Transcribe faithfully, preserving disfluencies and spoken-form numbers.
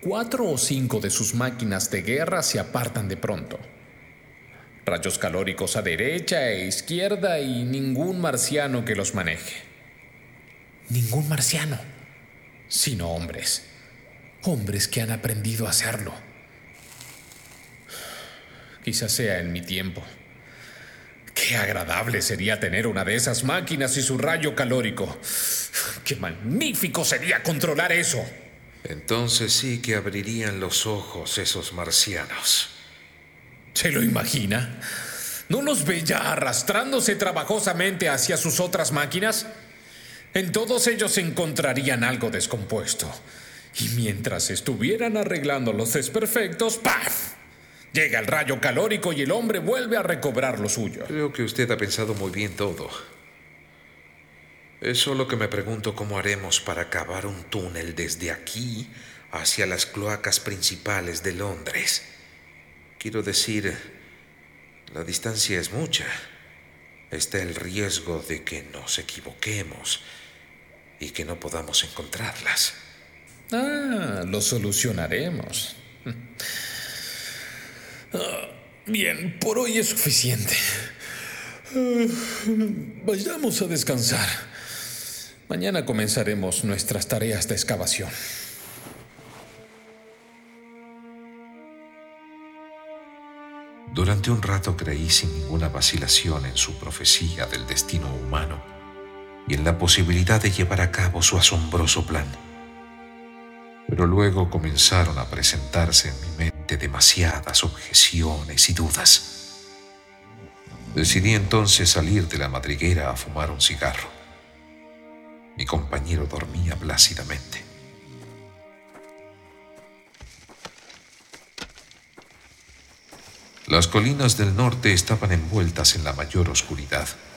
cuatro o cinco de sus máquinas de guerra se apartan de pronto. Rayos calóricos a derecha e izquierda y ningún marciano que los maneje. Ningún marciano, sino hombres. Hombres que han aprendido a hacerlo. Quizás sea en mi tiempo. Qué agradable sería tener una de esas máquinas y su rayo calórico. Qué magnífico sería controlar eso. Entonces sí que abrirían los ojos esos marcianos. ¿Se lo imagina? ¿No los ve ya arrastrándose trabajosamente hacia sus otras máquinas? En todos ellos encontrarían algo descompuesto. Y mientras estuvieran arreglando los desperfectos, ¡paf! Llega el rayo calórico y el hombre vuelve a recobrar lo suyo. Creo que usted ha pensado muy bien todo. Es solo que me pregunto cómo haremos para cavar un túnel desde aquí hacia las cloacas principales de Londres. Quiero decir, la distancia es mucha. Está el riesgo de que nos equivoquemos y que no podamos encontrarlas. Ah, lo solucionaremos. Ah, bien, por hoy es suficiente. Uh, vayamos a descansar. Mañana comenzaremos nuestras tareas de excavación. Durante un rato creí sin ninguna vacilación en su profecía del destino humano y en la posibilidad de llevar a cabo su asombroso plan. Pero luego comenzaron a presentarse en mi mente demasiadas objeciones y dudas. Decidí entonces salir de la madriguera a fumar un cigarro. Mi compañero dormía plácidamente. Las colinas del norte estaban envueltas en la mayor oscuridad.